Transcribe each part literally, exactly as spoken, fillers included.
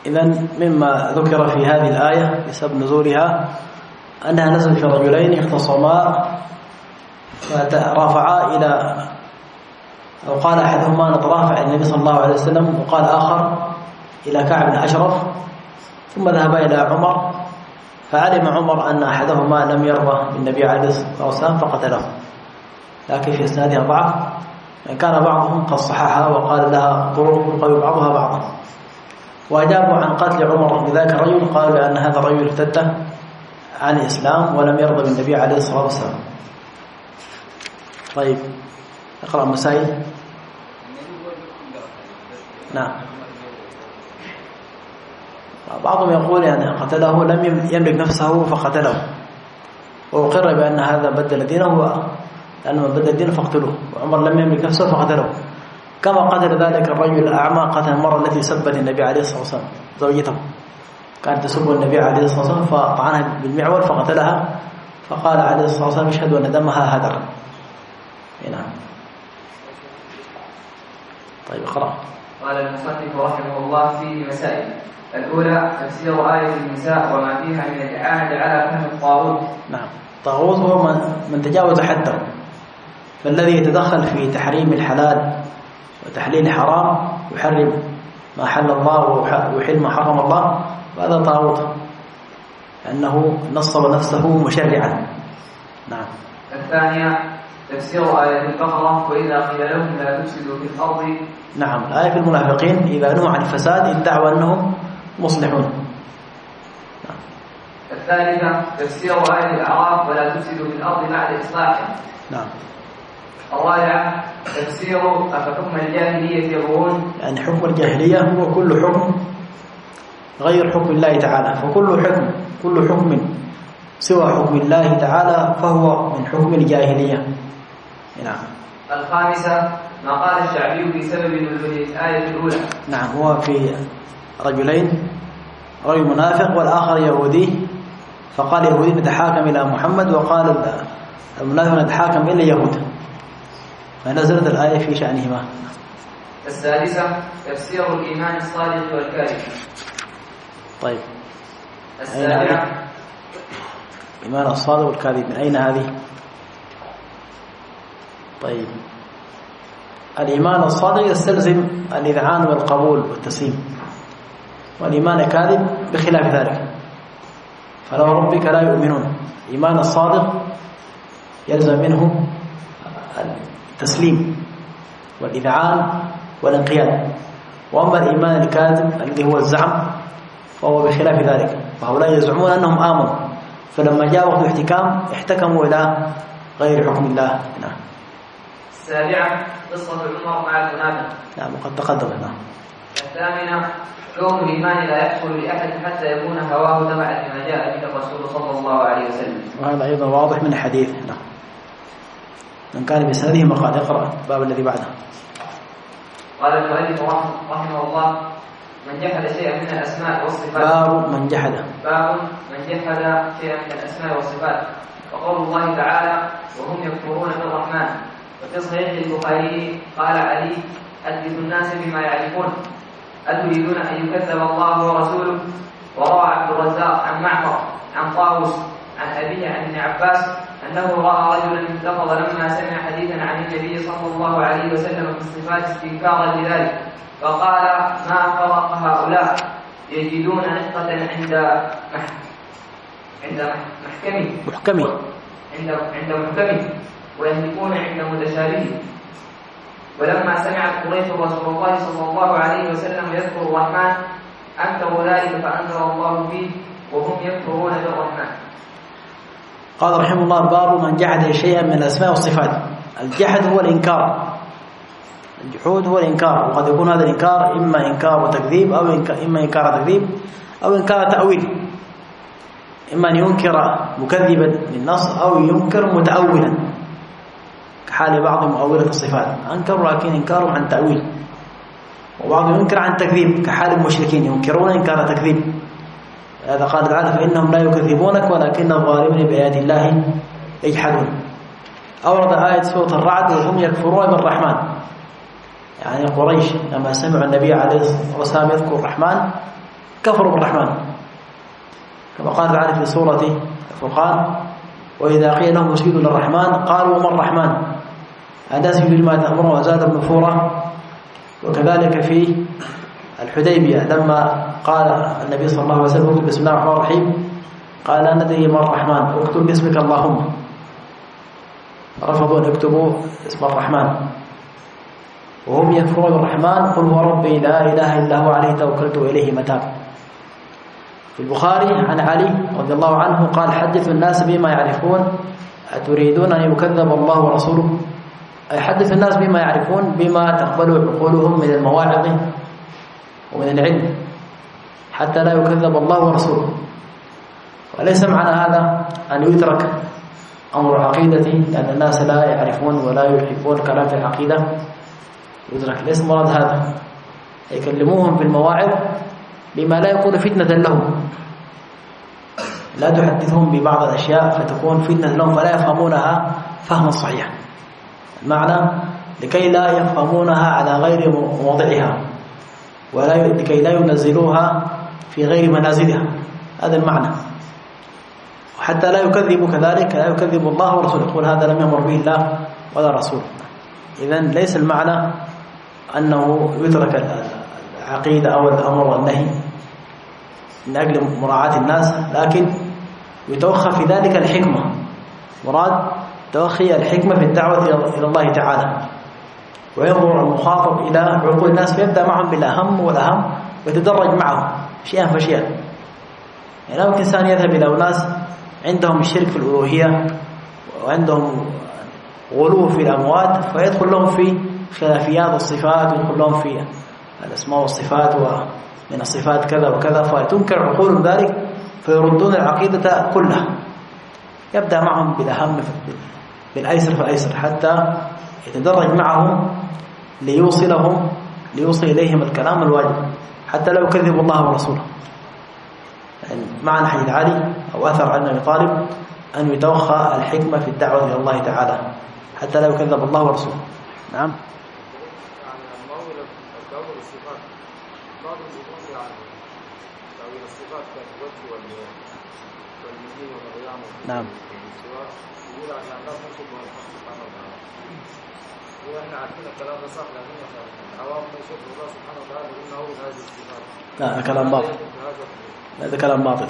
إذن مما ذكر في هذه الآية بسبب نزولها أنها نزلت في رجلين اختصما فترافعا إلى أو قال أحدهما نترافع إلى النبي صلى الله عليه وسلم، وقال آخر إلى كعب بن أشرف، ثم ذهبا إلى عمر فعلم عمر أن أحدهما لم يرضى بالنبي عليه الصلاة والسلام فقتله، لكن في إسنادها ضعف، إن كان بعضهم قد صححها وقال لها طرق يقوي بعضها بعضا. وأجابوا عن قتل عمر بذاك الرجل، قالوا لأن هذا الرجل ارتد عن الإسلام ولم يرضى بالنبي عليه الصلاة والسلام. طيب اقرأ مسائل. نعم. بعضهم يقول يعني قتله لم يملك نفسه فقتله، وأقر بأن هذا بدل دينه، لأنه بدل دينه فاقتلوه، وعمر لم يملك نفسه فقتله، كما قتل ذلك الرجل الأعمى قتل المرأة التي سبت النبي عليه الصلاة والسلام زوجته، كانت تسب النبي عليه الصلاة والسلام فطعنها بالمعول فقتلها، فقال عليه الصلاة والسلام اشهد أن دمها هدر. نعم. طيب اقرأ. قال المصنف رحمه الله فيه مسائل. الأولى تفسير آية النساء وما فيها من الإعانة على فهم الطاغوت. نعم. الطاغوت هو من, من تجاوز حده، فالذي يتدخل في تحريم الحلال وتحليل الحرام، يحرم ما حل الله ويحل ما حرم الله، وهذا طاغوت لأنه نصب نفسه مشرعا. نعم. الثانية تفسير آية البقرة وإذا قيل لهم لا تفسدوا في الأرض. نعم. الآية في المنافقين إذا نهوا عن الفساد ادعوا أنهم مصلحون. نعم. الثالثة تفسير آية الأعراف ولا تفسدوا في الأرض بعد إصلاحها. نعم. الرابعة تفسير أفحكم الجاهلية يبغون، يعني حكم الجاهلية هو كل حكم غير حكم الله تعالى، فكل حكم كل حكم سوى حكم الله تعالى فهو من حكم الجاهلية. نعم. الخامسة ما قال الشعبي في سبب نزول الآية الأولى. نعم. هو في رجلين، رجل منافق والآخر يهودي، فقال يهودي نتحاكم إلى محمد، وقال المنافق نتحاكم إلى يهود، فنزلت الآية في شأنهما. السادسة تفسير الإيمان الصادق والكاذب. طيب. السابعة الإيمان الصادق والكاذب، من أين هذه؟ طيب. الإيمان الصادق يستلزم الإذعان والقبول والتسليم، والإيمان الكاذب بخلاف ذلك، فلو ربك لا يؤمنون. الإيمان الصادق يلزم منه التسليم والإذعان والانقياد، وأما الإيمان الكاذب الذي هو الزعم فهو بخلاف ذلك، فهؤلاء يزعمون أنهم آمنوا، فلما جاء وقت الاحتكام احتكموا إلى غير حكم الله. نعم. السابعة قصة عمر مع المنافق. نعم. وقد تقدم. نعم. الثامنة كون الإيمان لا يحصل لأحد حتى يكون هواه تبعا لما جاء به الرسول صلى الله عليه وسلم، وهذا أيضا واضح من الحديث. نعم. من كان بسنده مقال. اقرأ الباب الذي بعده. قال المؤلف رحمه الله من جحد شيئا من الأسماء والصفات. باب من جحد باب من جحد شيئا من الأسماء والصفات. وقول الله تعالى وهم يكفرون بالرحمن. وفي صحيح البخاري قال علي حدث الناس بما يعرفون أتريدون أن يكذب الله ورسوله. وروى عبد الرزاق عن معمر عن طاووس عن أبيه عن ابن عباس أنه رأى رجلا انتفض لما سمع حديثا عن النبي صلى الله عليه وسلم في الصفات استنكارا لذلك، فقال ما فرق هؤلاء يجدون نقطة عند مح... عند محكمه محكمه عند عند محكمه ويهلكون عند متشابهه. ولما سمعت قريش رسول الله صلى الله عليه وسلم يذكر الرحمن أنكروا ذلك فأنزل الله فيه وهم يكفرون بالرحمن. قال رحمه الله باب من جحد شيئا من الأسماء والصفات. الجحد هو الإنكار، الجحود هو الإنكار، وقد يكون هذا الإنكار إما إنكار وتكذيب أو إما إنكار تكذيب أو إنكار تأويل، إما أن ينكر مكذبا للنص أو ينكر متأولا كحال بعض مؤولة الصفات، أنكروا لكن إنكارهم عن تأويل، وبعضهم ينكر عن تكذيب كحال المشركين ينكرون إنكار تكذيب. هذا قال تعالى فإنهم لا يكذبونك ولكن الظالمين بآيات الله يجحدون. أورد آية سورة الرعد وهم يكفرون بالرحمن، يعني قريش لما سمعوا النبي عليه الصلاة والسلام يذكر الرحمن كفروا بالرحمن كما قال تعالى في سورة الفرقان وإذا قيل لهم اسجدوا للرحمن قالوا وما الرحمن هذا يسجد لما تأمره وزاد نفورا. وكذلك في الحديبية لما قال النبي صلى الله عليه وسلم اكتب بسم الله الرحمن الرحيم قال لا ندري ما الرحمن اكتب باسمك اللهم، رفضوا أن يكتبوا اسم الرحمن وهم يكفرون بالرحمن قل هو ربي لا إله إلا هو عليه توكلت وإليه متاب. في البخاري عن علي رضي الله عنه قال حدث الناس بما يعرفون أتريدون أن يكذب الله ورسوله، أي حدث الناس بما يعرفون بما تقبل عقولهم من المواعظ ومن العلم حتى لا يكذب الله ورسوله. وليس معنى هذا أن يترك أمر العقيدة لأن الناس لا يعرفون ولا يحبون الكلام في العقيدة يترك، ليس مراد هذا. يكلموهم في المواعظ بما لا يكون فتنة لهم، لا تحدثهم ببعض الأشياء فتكون فتنة لهم فلا يفهمونها فهما صحيحا، المعنى لكي لا يفهمونها على غير موضعها ولا لكي لا ينزلوها في غير منازلها، هذا المعنى. وحتى لا يكذبوا كذلك لا يكذب الله ورسوله، يقول هذا لم يأمر به الله ولا رسوله. إذن ليس المعنى أنه يترك العقيدة أو الأمر والنهي من أجل مراعاة الناس، لكن يتوخى في ذلك الحكمة، مراد توخي الحكمة في الدعوة إلى الله تعالى، وينظر المخاطب إلى عقول الناس فيبدأ معهم بالأهم والأهم ويتدرج معهم شيئا فشيئا. يعني لو إنسان يذهب إلى أناس عندهم الشرك في الألوهية وعندهم غلو في الأموات فيدخل لهم في خلافيات الصفات ويدخل لهم في الأسماء والصفات ومن الصفات كذا وكذا، فتنكر عقولهم ذلك فيردون العقيدة كلها. يبدأ معهم بالأهم بالأيسر فالأيسر حتى يتدرج معهم ليوصلهم ليوصل إليهم الكلام الواجب حتى لا يكذب الله ورسوله. يعني معنى حديث علي أو أثر عن أبي طالب أن يتوخى الحكمة في الدعوة إلى الله تعالى حتى لا يكذب الله ورسوله. نعم. نعم. لا هذا كلام باطل، هذا كلام باطل.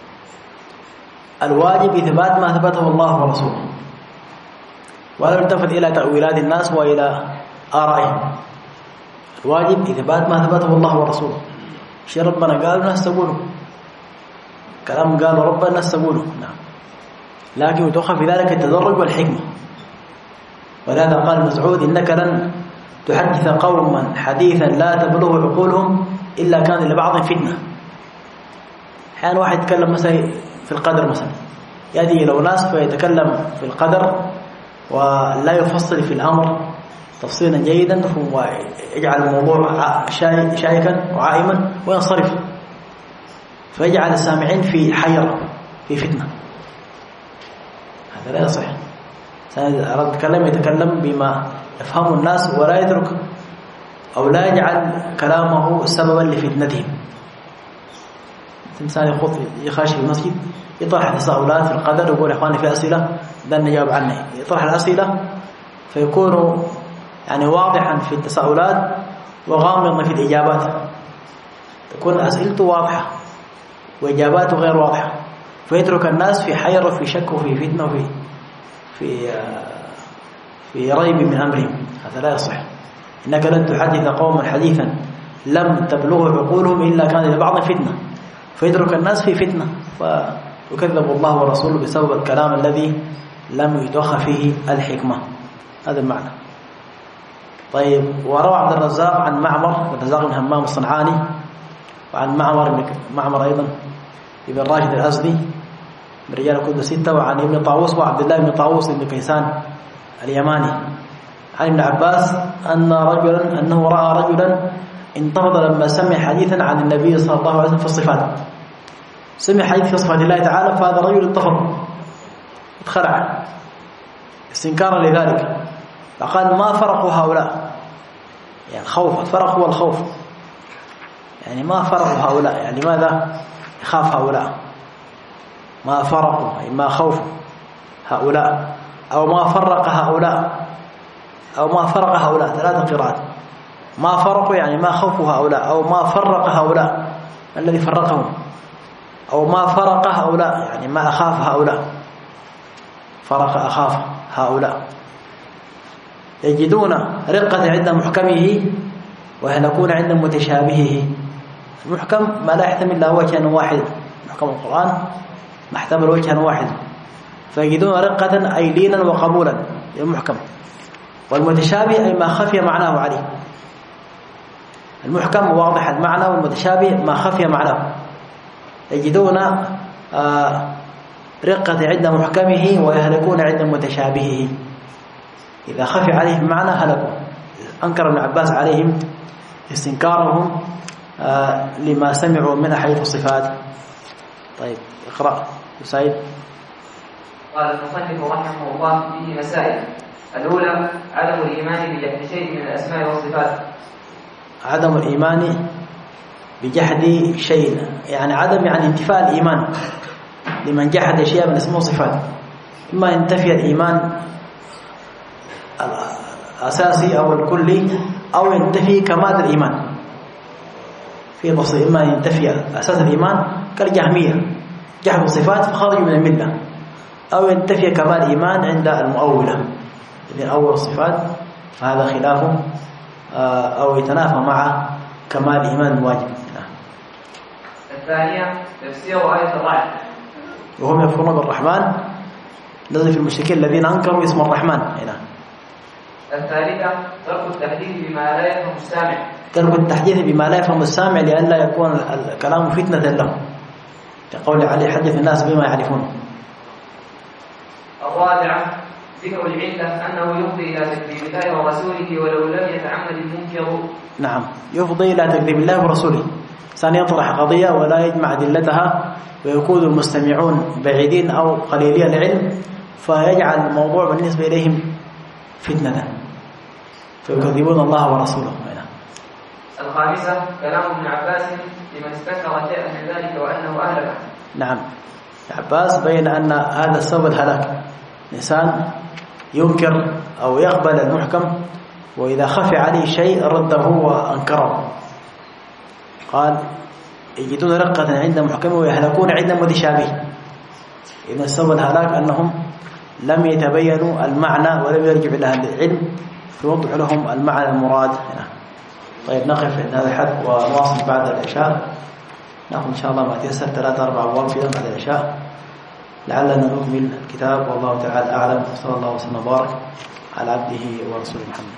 الواجب إثبات ما أثبته الله ورسوله ولا يلتفت إلى تأويلات الناس وإلى آرائهم. الواجب إثبات ما أثبته الله ورسوله. شيء ربنا قال الناس تقوله، كلام قال ربنا الناس تقوله، نعم، لكن يتوخى في ذلك التدرج والحكمة. ولهذا قال مسعود إنك لن تحدث قوما حديثا لا تبلغ عقولهم إلا كان لبعض فتنة. أحيانا واحد يتكلم مثلا في القدر، مثلا يأتي إلى ناس فيتكلم في القدر ولا يفصل في الأمر تفصيلا جيدا ويجعل الموضوع شائكا وعائما وينصرف، فيجعل السامعين في حيرة في فتنة. هذا لا يصح. أراد يتكلم يتكلم بما يفهم الناس ولا يترك أو لا يجعل كلامه سببا لفتنتهم. إنسان يخوض يخاشي في المسجد يطرح تساؤلات في القدر ويقول يا إخواني في أسئلة ده نجاوب عنها، يطرح الأسئلة فيكون يعني واضحا في التساؤلات وغامضا في الإجابات، تكون أسئلته واضحة وإجاباته غير واضحة، فيترك الناس في حيرة وفي شك وفي فتنة وفي في في ريب من أمرهم. هذا لا يصح. إنك لن تحدث قوما حديثا لم تبلغ عقولهم إلا كان لبعض فتنة، فيترك الناس في فتنة ويكذب الله ورسوله بسبب الكلام الذي لم يتوخى فيه الحكمة. هذا المعنى. طيب، وروى عبد الرزاق عن معمر الرزاق بن همام الصنعاني وعن معمر معمر أيضا ابن راشد الأزدي من رجال الكتب الستة، وعن ابن طاووس وعبد الله بن طاووس بن كيسان اليماني عن ابن عباس أن رجلا أنه رأى رجلا انتفض لما سمع حديثا عن النبي صلى الله عليه وسلم في الصفات. سمع حديث في صفات الله تعالى فهذا الرجل انتفض اتخلع استنكارا لذلك، فقال ما فرق هؤلاء، يعني الخوف، الفرق هو الخوف، يعني ما فرقوا هؤلاء، يعني ماذا يخاف هؤلاء؟ ما فرقوا أي ما خوفوا هؤلاء، أو ما فرق هؤلاء، أو ما فرق هؤلاء، ثلاثة قراءات. ما فرقوا يعني ما خوفوا هؤلاء، أو ما فرق هؤلاء الذي فرقهم، أو ما فرق هؤلاء يعني ما أخاف هؤلاء، فرق أخاف هؤلاء. يجدون رقة عند محكمه ويهلكون عند متشابهه. المحكم ما لا يحتمل إلا وجها واحد، محكم القرآن ما يحتمل وجها واحد، فيجدون رقة أي لينا وقبولا للمحكم. والمتشابه أي ما خفي معناه عليه. المحكم واضح المعنى، والمتشابه ما خفي معناه. يجدون رقة عند محكمه ويهلكون عند متشابهه. إذا خفي عليهم معنى هلكوا. أنكر ابن عباس عليهم استنكارهم لما سمعوا من حيث الصفات. طيب اقرأ سعيد. قال المصنف رحمه الله فيه مسائل. الأولى عدم الإيمان بجحد شيء من الأسماء والصفات. عدم الإيمان بجحد شيء يعني عدم يعني انتفاء الإيمان لمن جحد شيئا من اسمه صفات. إما ينتفي الإيمان الأساسي أو الكلي، أو ينتفي كمال الإيمان في نص. إما ينتفي أساس الإيمان كالجهمية جحد الصفات فخرجوا من الملة، أو ينتفي كمال الإيمان عند المؤولة اللي أول الصفات، فهذا خلافه أو يتنافى مع كمال الإيمان الواجب. الثانية تفسير آية الرعد وهم يكفرون بالرحمن، الذي في المشركين الذين أنكروا اسم الرحمن هنا. الثالثة ترك التحديث بما لا يفهم السامع. ترك التحديث بما لا يفهم السامع لئلا يكون الكلام فتنة له، كقول عليه حدث الناس بما يعرفون. الرابعة ذكر العلة أنه يفضي إلى تكذيب الله ورسوله ولو لم يتعمد المنكر. نعم، يفضي إلى تكذيب الله ورسوله. ثاني يطرح قضية ولا يجمع أدلتها، ويكون المستمعون بعيدين أو قليلي العلم، فيجعل الموضوع بالنسبة إليهم فتنة فيكذبون الله ورسوله. الخامسة كلام ابن عباس لمن استنكر شيئا من ذلك وأنه أهلك. نعم، عباس بين أن هذا السبب الهلاك. الإنسان ينكر أو يقبل المحكم، وإذا خفي عليه شيء رده وأنكره. قال يجدون رقة عند محكم ويهلكون عند متشابه. إذا السبب الهلاك أنهم لم يتبينوا المعنى ولم يرجعوا إلى أهل العلم فيوضح لهم المعنى المراد هنا. طيب نقف عند هذا الحد ونواصل بعد العشاء. نأخذ إن شاء الله ما تيسر ثلاثة أربع أبواب في بعد العشاء لعلنا نكمل الكتاب، والله تعالى أعلم. صلى الله وسلم وبارك على عبده ورسوله محمد.